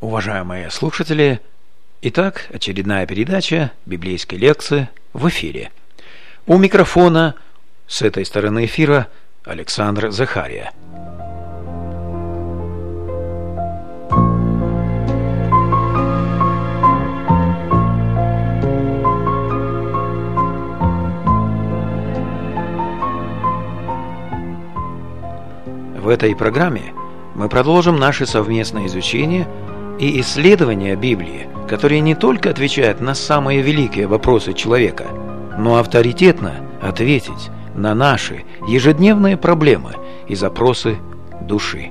Уважаемые слушатели, итак, очередная передача библейской лекции в эфире. У микрофона с этой стороны эфира Александр Захария. В этой программе мы продолжим наше совместное изучение и исследование Библии, которые не только отвечают на самые великие вопросы человека, но авторитетно ответить на наши ежедневные проблемы и запросы души.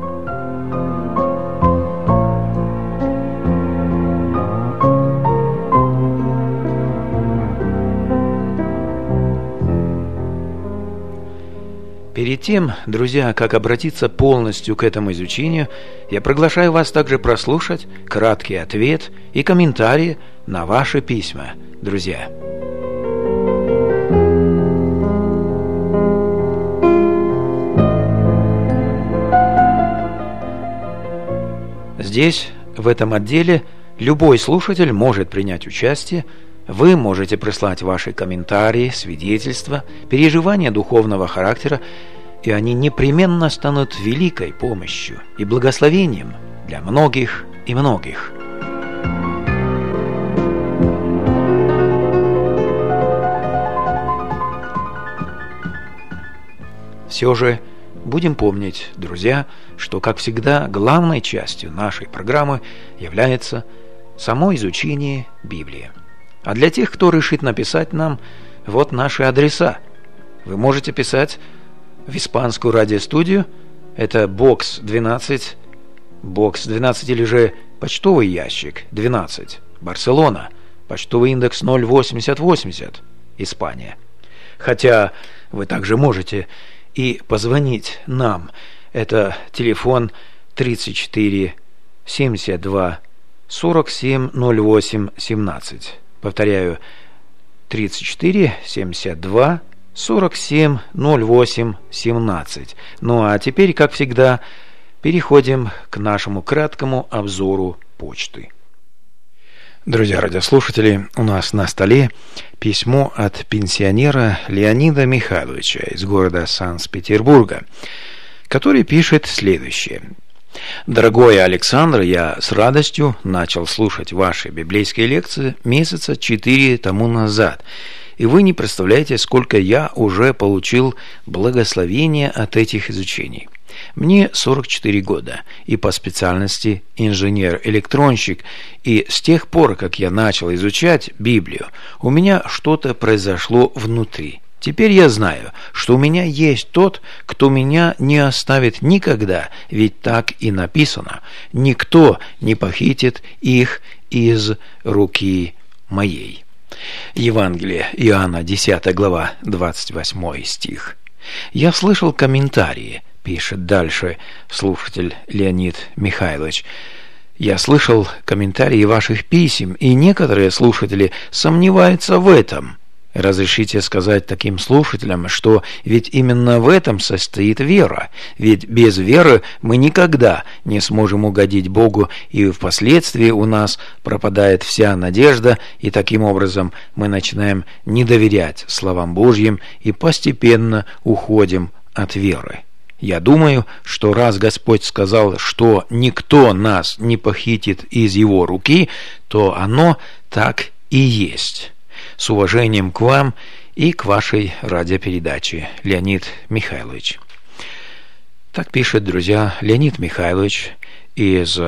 Перед тем, друзья, как обратиться полностью к этому изучению, я приглашаю вас также прослушать краткий ответ и комментарии на ваши письма, друзья. Здесь, в этом отделе, любой слушатель может принять участие. Вы можете прислать ваши комментарии, свидетельства, переживания духовного характера, и они непременно станут великой помощью и благословением для многих и многих. Все же будем помнить, друзья, что, как всегда, главной частью нашей программы является само изучение Библии. А для тех, кто решит написать нам, вот наши адреса. Вы можете писать в испанскую радиостудию, это бокс 12 или же почтовый ящик 12, Барселона, почтовый индекс 08080, Испания. Хотя вы также можете и позвонить нам, это телефон 34 72 47 08 17. Повторяю, 34 72 47 08 17. Ну а теперь, как всегда, переходим к нашему краткому обзору почты. Друзья радиослушатели, у нас на столе письмо от пенсионера Леонида Михайловича из города Санкт-Петербурга, который пишет следующее. Дорогой Александр, я с радостью начал слушать ваши библейские лекции месяца 4 тому назад, и вы не представляете, сколько я уже получил благословения от этих изучений. Мне 44 года, и по специальности инженер-электронщик, и с тех пор, как я начал изучать Библию, у меня что-то произошло внутри. Теперь я знаю, что у меня есть тот, кто меня не оставит никогда, ведь так и написано: «Никто не похитит их из руки моей». Евангелие Иоанна, 10 глава, 28 стих. Я слышал комментарии, пишет дальше слушатель Леонид Михайлович. Я слышал комментарии ваших писем, и некоторые слушатели сомневаются в этом. Разрешите сказать таким слушателям, что ведь именно в этом состоит вера, ведь без веры мы никогда не сможем угодить Богу, и впоследствии у нас пропадает вся надежда, и таким образом мы начинаем не доверять словам Божьим и постепенно уходим от веры. Я думаю, что раз Господь сказал, что никто нас не похитит из Его руки, то оно так и есть. С уважением к вам и к вашей радиопередаче, Леонид Михайлович. Так пишет, друзья, Леонид Михайлович из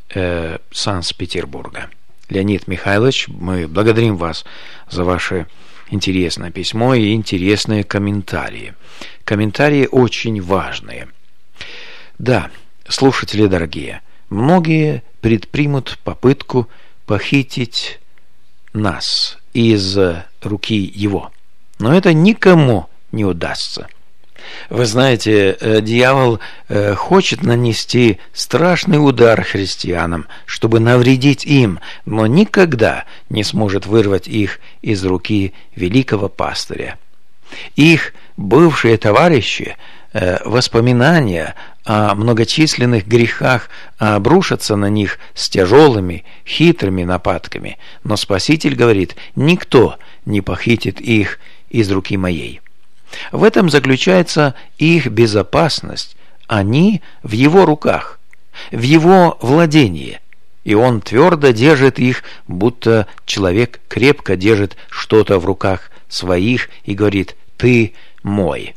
Санкт-Петербурга. Леонид Михайлович, мы благодарим вас за ваше интересное письмо и интересные комментарии. Комментарии очень важные. Да, слушатели дорогие, многие предпримут попытку похитить нас из руки его. Но это никому не удастся. Вы знаете, дьявол хочет нанести страшный удар христианам, чтобы навредить им, но никогда не сможет вырвать их из руки великого пастыря. Их бывшие товарищи, воспоминания о многочисленных грехах обрушатся на них с тяжелыми, хитрыми нападками, но Спаситель говорит: «Никто не похитит их из руки моей». В этом заключается их безопасность. Они в Его руках, в Его владении, и Он твердо держит их, будто человек крепко держит что-то в руках своих и говорит: «Ты мой».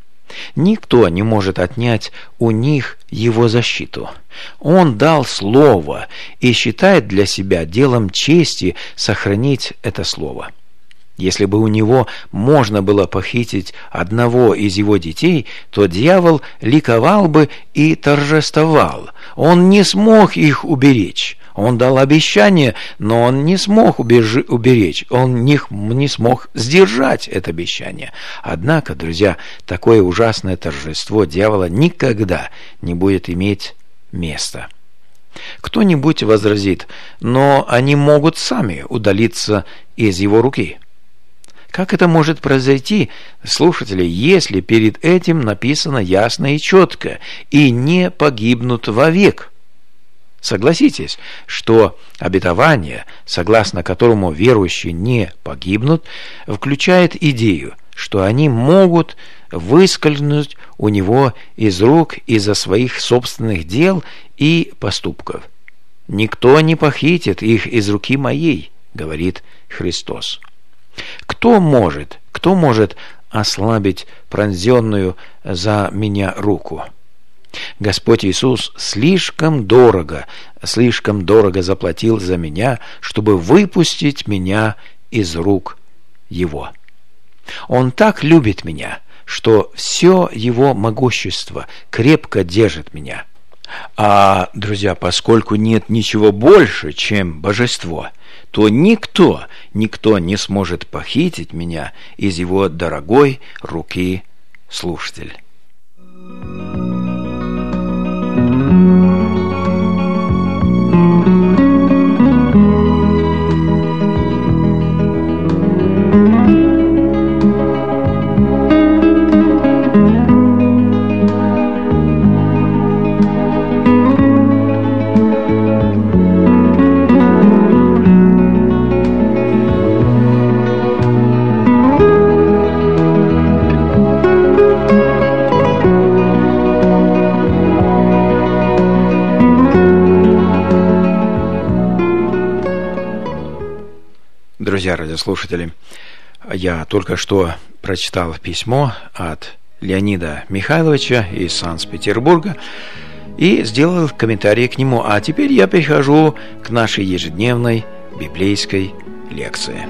Никто не может отнять у них Его защиту. Он дал слово и считает для себя делом чести сохранить это слово. Если бы у него можно было похитить одного из его детей, то дьявол ликовал бы и торжествовал. Он не смог их уберечь. Он дал обещание, но он не смог уберечь. Он не смог сдержать это обещание. Однако, друзья, такое ужасное торжество дьявола никогда не будет иметь места. Кто-нибудь возразит: но они могут сами удалиться из его руки. Как это может произойти, слушатели, если перед этим написано ясно и четко: «и не погибнут вовек»? Согласитесь, что обетование, согласно которому верующие не погибнут, включает идею, что они могут выскользнуть у него из рук из-за своих собственных дел и поступков. «Никто не похитит их из руки моей», говорит Христос. Кто может ослабить пронзенную за меня руку? Господь Иисус слишком дорого заплатил за меня, чтобы выпустить меня из рук Его. Он так любит меня, что все Его могущество крепко держит меня. Друзья, поскольку нет ничего больше, чем божество, то никто не сможет похитить меня из Его дорогой руки, слушатель. Друзья радиослушатели, я только что прочитал письмо от Леонида Михайловича из Санкт-Петербурга и сделал комментарий к нему. А теперь я перехожу к нашей ежедневной библейской лекции.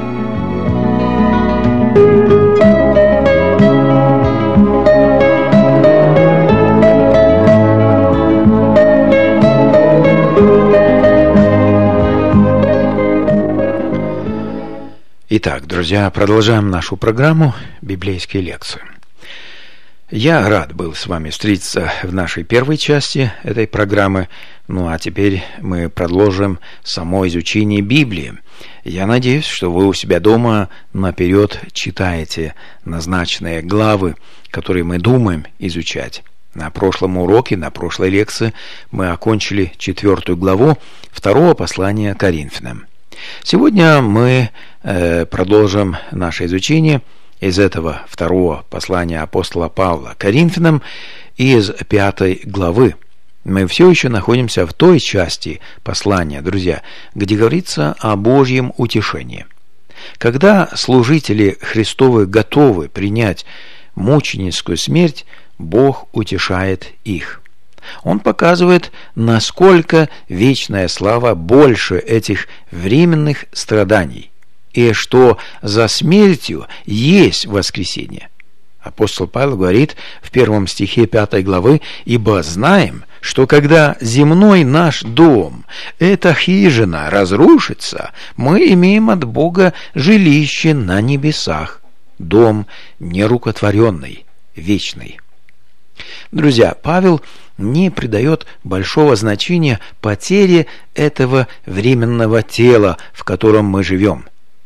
Итак, друзья, продолжаем нашу программу библейской лекции. Я рад был с вами встретиться в нашей первой части этой программы. А теперь мы продолжим само изучение Библии. Я надеюсь, что вы у себя дома наперед читаете назначенные главы, которые мы думаем изучать. На прошлом уроке, на прошлой лекции мы окончили 4 главу 2 послания Коринфянам. Сегодня мы продолжим наше изучение из этого 2 послания апостола Павла Коринфянам из 5 главы. Мы все еще находимся в той части послания, друзья, где говорится о Божьем утешении. Когда служители Христовы готовы принять мученическую смерть, Бог утешает их. Он показывает, насколько вечная слава больше этих временных страданий, и что за смертью есть воскресение. Апостол Павел говорит в 1 стихе 5 главы: «Ибо знаем, что когда земной наш дом, эта хижина, разрушится, мы имеем от Бога жилище на небесах, дом нерукотворенный, вечный». Друзья, Павел не придает большого значения потере этого временного тела, в котором мы живем.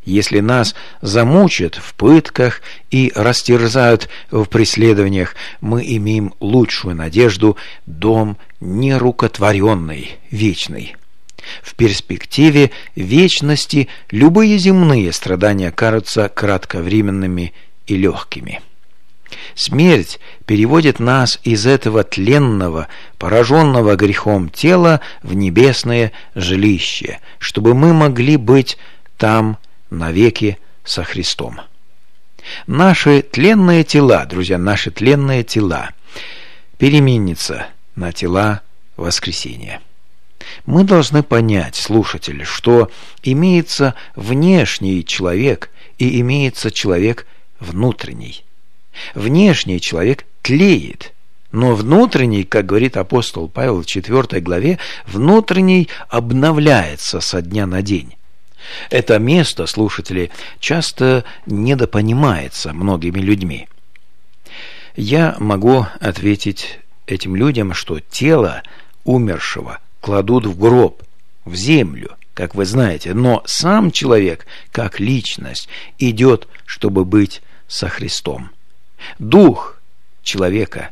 Если нас замучат в пытках и растерзают в преследованиях, мы имеем лучшую надежду – дом нерукотворенный, вечный. В перспективе вечности любые земные страдания кажутся кратковременными и легкими. Смерть переводит нас из этого тленного, пораженного грехом тела в небесное жилище, чтобы мы могли быть там навеки со Христом. Наши тленные тела, друзья, наши тленные тела переменятся на тела воскресения. Мы должны понять, слушатели, что имеется внешний человек и имеется человек внутренний. Внешний человек тлеет, но внутренний, как говорит апостол Павел в 4 главе, внутренний обновляется со дня на день. Это место, слушатели, часто недопонимается многими людьми. Я могу ответить этим людям, что тело умершего кладут в гроб, в землю, как вы знаете, но сам человек, как личность, идет, чтобы быть со Христом. Дух человека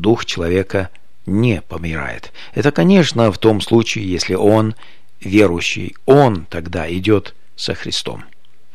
не помирает. Это, конечно, в том случае, если он верующий, он тогда идет со Христом.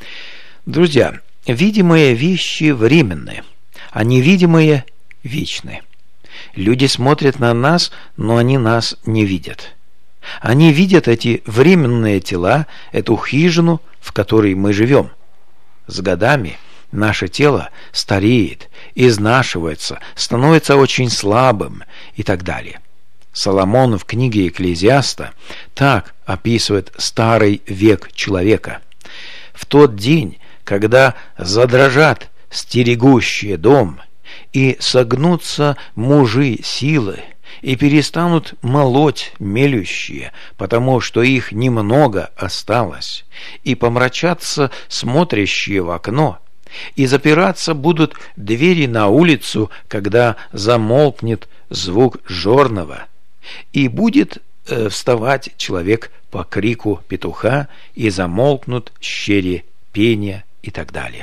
Друзья, видимые вещи временные, а невидимые вечны. Люди смотрят на нас, но они нас не видят. Они видят эти временные тела, эту хижину, в которой мы живем. С годами наше тело стареет, изнашивается, становится очень слабым и так далее. Соломон в книге Экклезиаста так описывает старый век человека. В тот день, когда задрожат стерегущие дом, и согнутся мужи силы, и перестанут молоть мелющие, потому что их немного осталось, и помрачатся смотрящие в окно, и запираться будут двери на улицу, когда замолкнет звук жорного, и будет вставать человек по крику петуха, и замолкнут щери пения и так далее.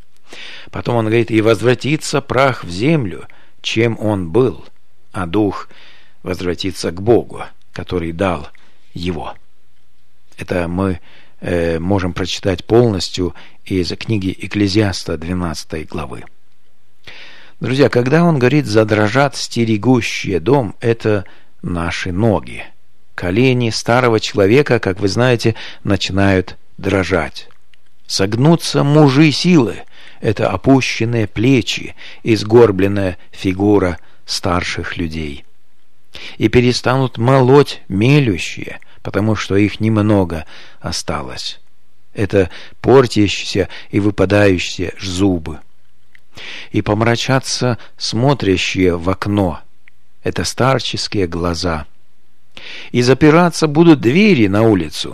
Потом он говорит: и возвратится прах в землю, чем он был, а дух возвратится к Богу, который дал его. Это мы можем прочитать полностью из книги Экклезиаста 12 главы. Друзья, когда он говорит «задрожат стерегущие дом», это наши ноги. Колени старого человека, как вы знаете, начинают дрожать. Согнутся мужи силы. Это опущенные плечи и сгорбленная фигура старших людей. И перестанут молоть мелющие, потому что их немного осталось. Это портящиеся и выпадающие зубы. И помрачатся смотрящие в окно. Это старческие глаза. И запираться будут двери на улицу.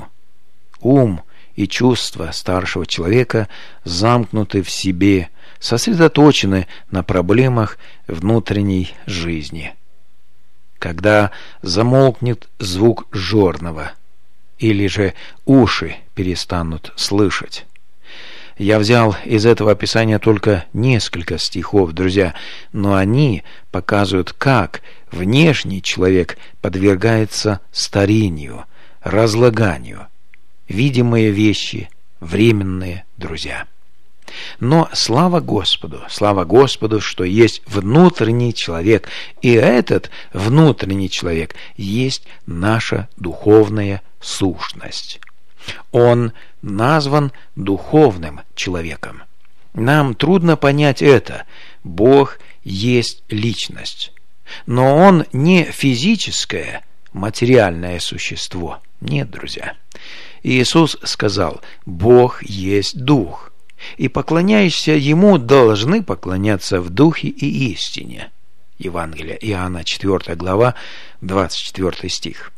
Ум и чувства старшего человека замкнуты в себе, сосредоточены на проблемах внутренней жизни. Когда замолкнет звук жорного, или же уши перестанут слышать. Я взял из этого описания только несколько стихов, друзья, но они показывают, как внешний человек подвергается старению, разлаганию. Видимые вещи временные, друзья. Но слава Господу, что есть внутренний человек, и этот внутренний человек есть наша духовная сущность. Он назван духовным человеком. Нам трудно понять это. Бог есть личность. Но Он не физическое, материальное существо. Нет, друзья. Иисус сказал: Бог есть Дух, и поклоняющиеся Ему должны поклоняться в Духе и истине. Евангелие Иоанна, 4 глава, 24 стих.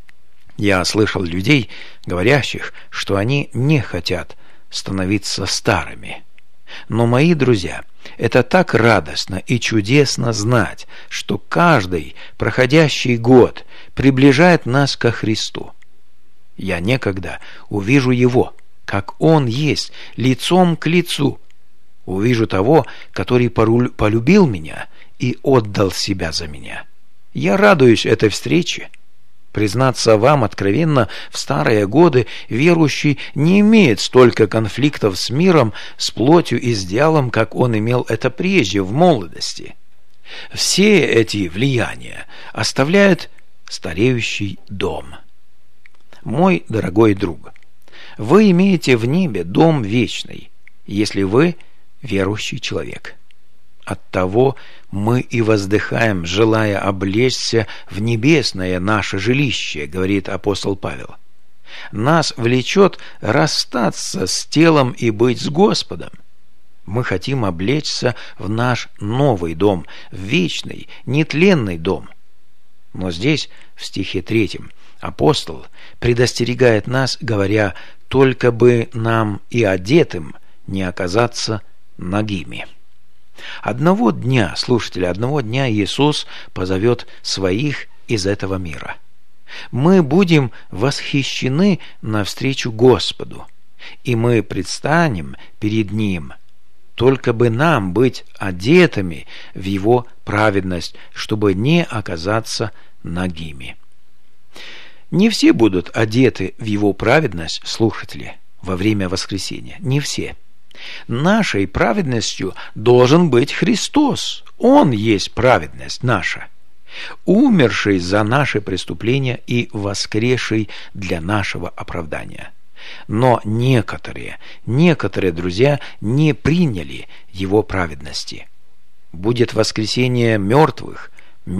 Я слышал людей, говорящих, что они не хотят становиться старыми. Но, мои друзья, это так радостно и чудесно знать, что каждый проходящий год приближает нас ко Христу. Я некогда увижу Его, как Он есть, лицом к лицу. Увижу того, который полюбил меня и отдал себя за меня. Я радуюсь этой встрече. Признаться вам откровенно, в старые годы верующий не имеет столько конфликтов с миром, с плотью и с дьяволом, как он имел это прежде, в молодости. Все эти влияния оставляют стареющий дом. Мой дорогой друг, вы имеете в небе дом вечный, если вы верующий человек. Оттого мы и воздыхаем, желая облечься в небесное наше жилище, говорит апостол Павел. Нас влечет расстаться с телом и быть с Господом. Мы хотим облечься в наш новый дом, в вечный, нетленный дом. Но здесь, в стихе 3, апостол предостерегает нас, говоря: «Только бы нам и одетым не оказаться нагими». Одного дня Иисус позовет своих из этого мира. Мы будем восхищены навстречу Господу, и мы предстанем перед Ним. Только бы нам быть одетыми в Его праведность, чтобы не оказаться нагими. Не все будут одеты в Его праведность, слушатели, во время воскресения. Не все. Нашей праведностью должен быть Христос. Он есть праведность наша, умерший за наши преступления и воскресший для нашего оправдания. Но некоторые, друзья, не приняли Его праведности. Будет воскресение мертвых,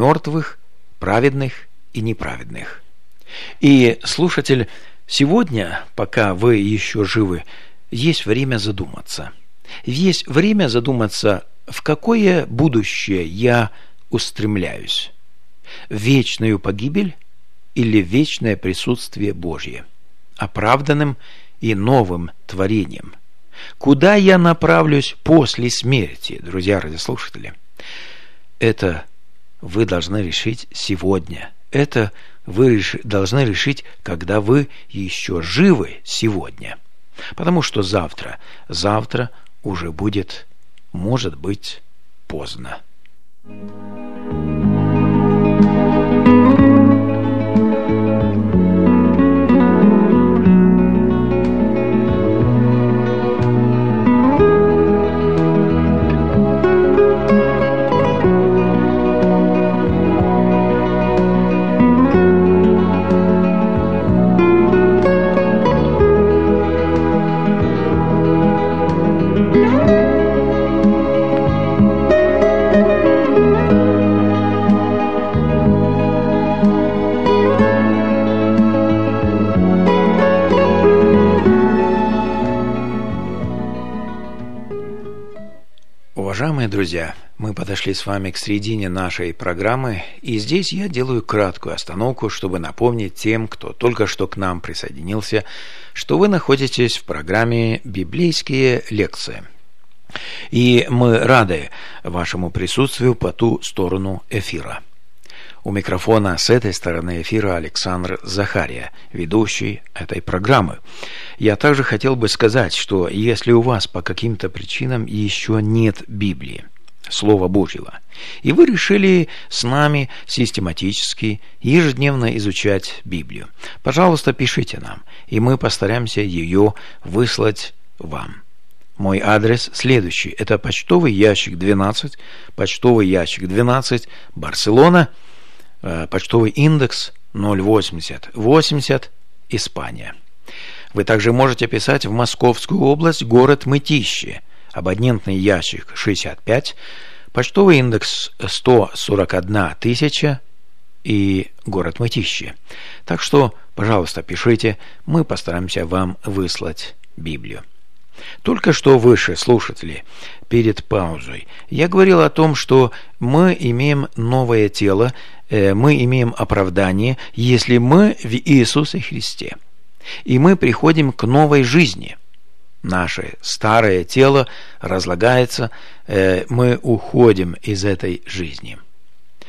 праведных и неправедных. И, слушатель, сегодня, пока вы еще живы, есть время задуматься. Есть время задуматься, в какое будущее я устремляюсь. В вечную погибель или в вечное присутствие Божье, оправданным и новым творением? Куда я направлюсь после смерти, друзья радиослушатели? Это вы должны решить сегодня. Это вы должны решить, когда вы еще живы сегодня. Потому что завтра уже будет, может быть, поздно. Уважаемые друзья, мы подошли с вами к середине нашей программы, и здесь я делаю краткую остановку, чтобы напомнить тем, кто только что к нам присоединился, что вы находитесь в программе «Библейские лекции». И мы рады вашему присутствию по ту сторону эфира. У микрофона с этой стороны эфира Александр Захария, ведущий этой программы. Я также хотел бы сказать, что если у вас по каким-то причинам еще нет Библии, Слова Божьего, и вы решили с нами систематически, ежедневно изучать Библию, пожалуйста, пишите нам, и мы постараемся ее выслать вам. Мой адрес следующий. Это почтовый ящик 12, Барселона, почтовый индекс 08080, Испания. Вы также можете писать в Московскую область, город Мытищи, абонентный ящик 65, почтовый индекс 141 000 и город Мытищи. Так что, пожалуйста, пишите, мы постараемся вам выслать Библию. Только что выше, слушатели, перед паузой, я говорил о том, что мы имеем новое тело, мы имеем оправдание, если мы в Иисусе Христе. И мы приходим к новой жизни. Наше старое тело разлагается, мы уходим из этой жизни.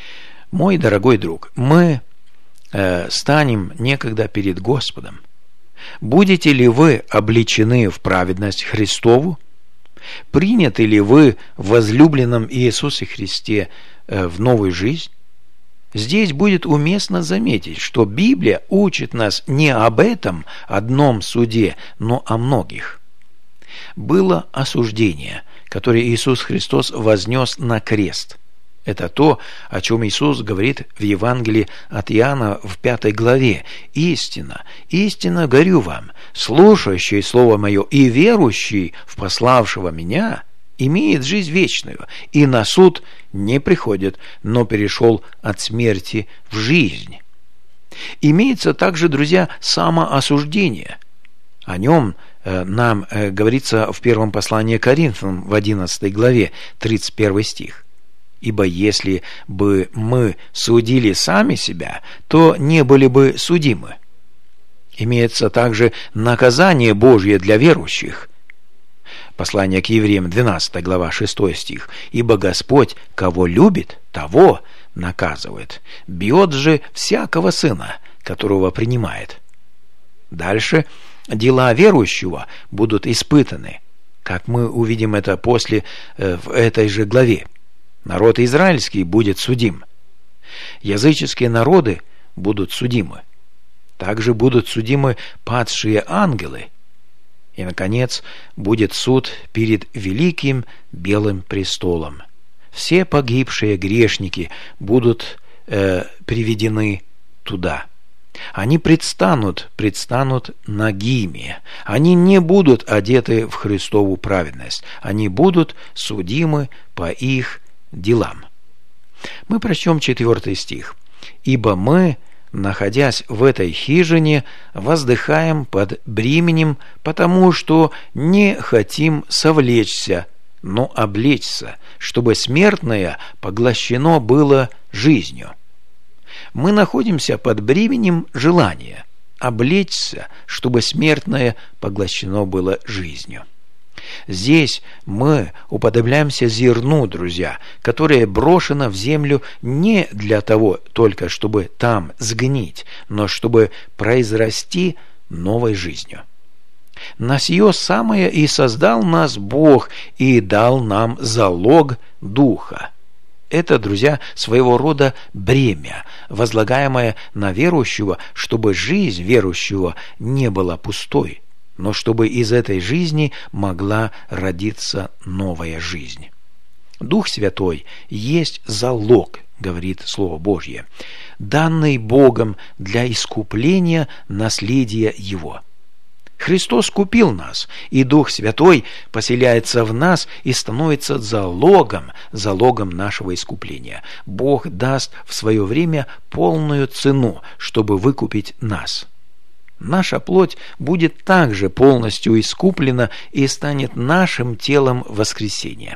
Мой дорогой друг, мы станем некогда перед Господом, Будете ли вы облечены в праведность Христову? Приняты ли вы в возлюбленном Иисусе Христе в новую жизнь? Здесь будет уместно заметить, что Библия учит нас не об этом одном суде, но о многих. Было осуждение, которое Иисус Христос вознес на крест. Это то, о чем Иисус говорит в Евангелии от Иоанна в 5 главе. «Истина, истинно говорю вам, слушающий Слово Мое и верующий в пославшего Меня имеет жизнь вечную, и на суд не приходит, но перешел от смерти в жизнь». Имеется также, друзья, самоосуждение. О нем нам говорится в первом послании к Коринфянам в 11 главе, 31 стих. «Ибо если бы мы судили сами себя, то не были бы судимы». Имеется также наказание Божье для верующих. Послание к евреям, 12 глава, 6 стих. «Ибо Господь, кого любит, того наказывает. Бьет же всякого сына, которого принимает». Дальше дела верующего будут испытаны, как мы увидим это после в этой же главе. Народ израильский будет судим. Языческие народы будут судимы. Также будут судимы падшие ангелы. И, наконец, будет суд перед великим белым престолом. Все погибшие грешники будут приведены туда. Они предстанут нагими. Они не будут одеты в Христову праведность. Они будут судимы по их делам. Мы прочтем 4 стих. «Ибо мы, находясь в этой хижине, воздыхаем под бременем, потому что не хотим совлечься, но облечься, чтобы смертное поглощено было жизнью». Мы находимся под бременем желания облечься, чтобы смертное поглощено было жизнью. Здесь мы уподобляемся зерну, друзья, которое брошено в землю не для того только, чтобы там сгнить, но чтобы произрасти новой жизнью. На сие самое и создал нас Бог и дал нам залог Духа. Это, друзья, своего рода бремя, возлагаемое на верующего, чтобы жизнь верующего не была пустой, но чтобы из этой жизни могла родиться новая жизнь. Дух Святой есть залог, говорит Слово Божье, данный Богом для искупления наследия Его. Христос купил нас, и Дух Святой поселяется в нас и становится залогом нашего искупления. Бог даст в свое время полную цену, чтобы выкупить нас. Наша плоть будет также полностью искуплена и станет нашим телом воскресения.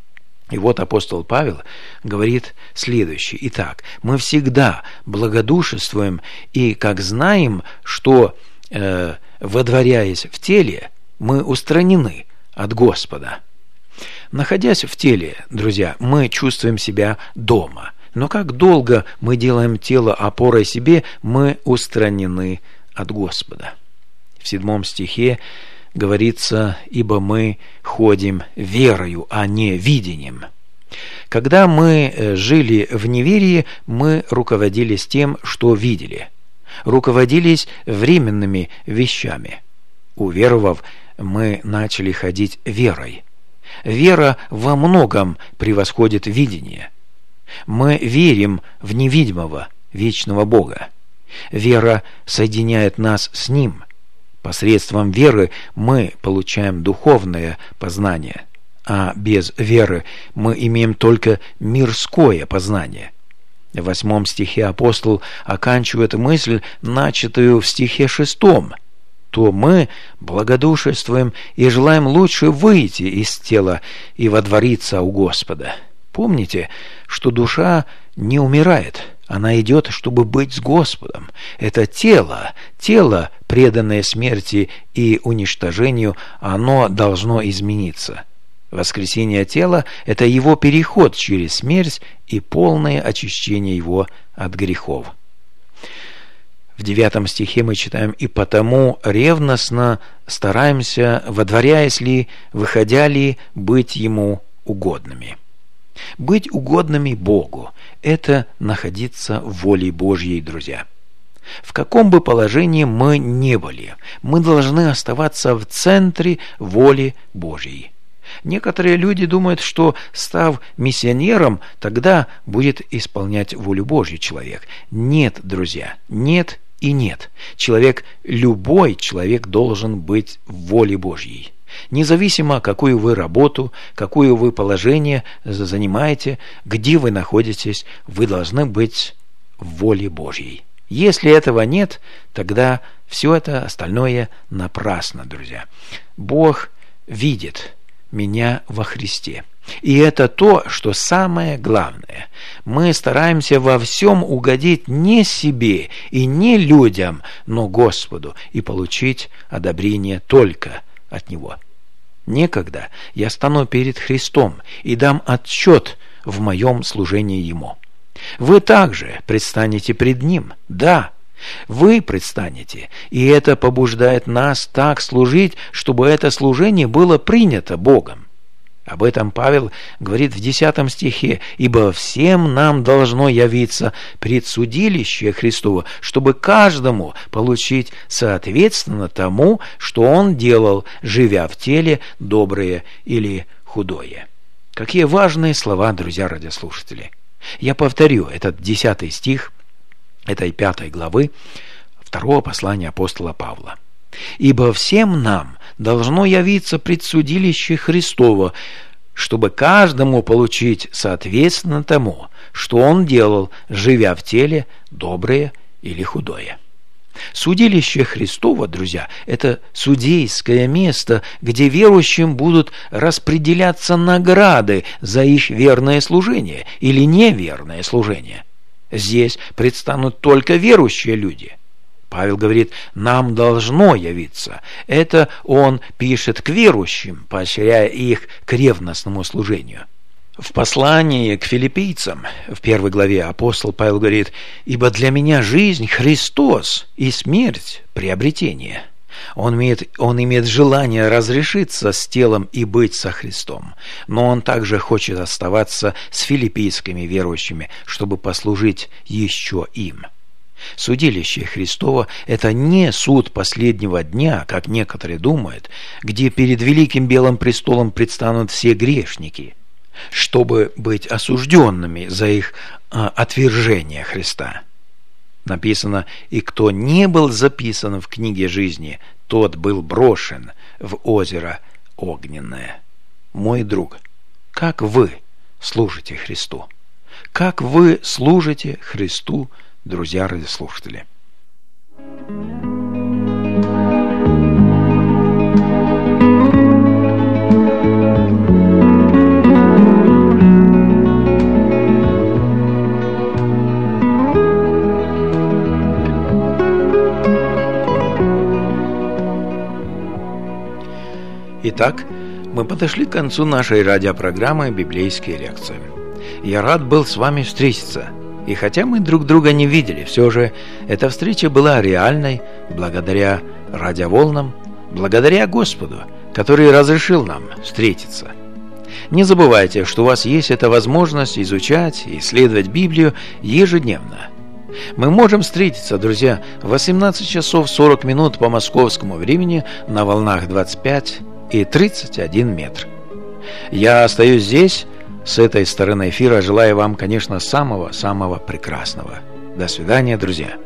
И вот апостол Павел говорит следующее. Итак, мы всегда благодушествуем, и как знаем, что водворяясь в теле, мы устранены от Господа. Находясь в теле, друзья, мы чувствуем себя дома. Но как долго мы делаем тело опорой себе, мы устранены от Господа. В 7 стихе говорится: «Ибо мы ходим верою, а не видением». Когда мы жили в неверии, мы руководились тем, что видели. Руководились временными вещами. Уверовав, мы начали ходить верой. Вера во многом превосходит видение. Мы верим в невидимого, вечного Бога. Вера соединяет нас с Ним. Посредством веры мы получаем духовное познание, а без веры мы имеем только мирское познание. В 8 стихе апостол оканчивает мысль, начатую в стихе 6. То мы благодушествуем и желаем лучше выйти из тела и водвориться у Господа. Помните, что душа не умирает, она идет, чтобы быть с Господом. Это тело, преданное смерти и уничтожению, оно должно измениться. Воскресение тела – это его переход через смерть и полное очищение его от грехов. В 9 стихе мы читаем: «И потому ревностно стараемся, водворяясь ли, выходя ли, быть Ему угодными». Быть угодными Богу – это находиться в воле Божьей, друзья. В каком бы положении мы ни были, мы должны оставаться в центре воли Божьей. Некоторые люди думают, что, став миссионером, тогда будет исполнять волю Божью человек. Нет, друзья, нет и нет. Любой человек должен быть в воле Божьей. Независимо, какую вы работу, какое вы положение занимаете, где вы находитесь, вы должны быть в воле Божьей. Если этого нет, тогда все это остальное напрасно, друзья. Бог видит меня во Христе. И это то, что самое главное. Мы стараемся во всем угодить не себе и не людям, но Господу, и получить одобрение только от Него. Некогда я стану перед Христом и дам отчет в моем служении Ему. Вы также предстанете пред Ним. Да, вы предстанете, и это побуждает нас так служить, чтобы это служение было принято Богом. Об этом Павел говорит в 10 стихе: «Ибо всем нам должно явиться предсудилище Христово, чтобы каждому получить соответственно тому, что он делал, живя в теле, доброе или худое». Какие важные слова, друзья радиослушатели! Я повторю этот 10 стих этой 5 главы 2 послания апостола Павла. «Ибо всем нам должно явиться предсудилище Христово, чтобы каждому получить соответственно тому, что он делал, живя в теле, доброе или худое». Судилище Христово, друзья, это судейское место, где верующим будут распределяться награды за их верное служение или неверное служение. Здесь предстанут только верующие люди. Павел говорит: нам должно явиться. Это он пишет к верующим, поощряя их к ревностному служению. В послании к филиппийцам, в 1 главе, апостол Павел говорит: «Ибо для меня жизнь Христос и смерть приобретение». Он имеет желание разрешиться с телом и быть со Христом, но он также хочет оставаться с филиппийскими верующими, чтобы послужить еще им. Судилище Христово – это не суд последнего дня, как некоторые думают, где перед великим белым престолом предстанут все грешники, чтобы быть осужденными за их отвержение Христа. Написано: «И кто не был записан в книге жизни, тот был брошен в озеро огненное». Мой друг, как вы служите Христу? Как вы служите Христу, друзья радиослушатели? Итак, мы подошли к концу нашей радиопрограммы «Библейские лекции». Я рад был с вами встретиться. И хотя мы друг друга не видели, все же эта встреча была реальной благодаря радиоволнам, благодаря Господу, который разрешил нам встретиться. Не забывайте, что у вас есть эта возможность изучать и исследовать Библию ежедневно. Мы можем встретиться, друзья, в 18 часов 40 минут по московскому времени на волнах 25 и 31 метр. Я остаюсь здесь, с этой стороны эфира, желаю вам, конечно, самого-самого прекрасного. До свидания, друзья.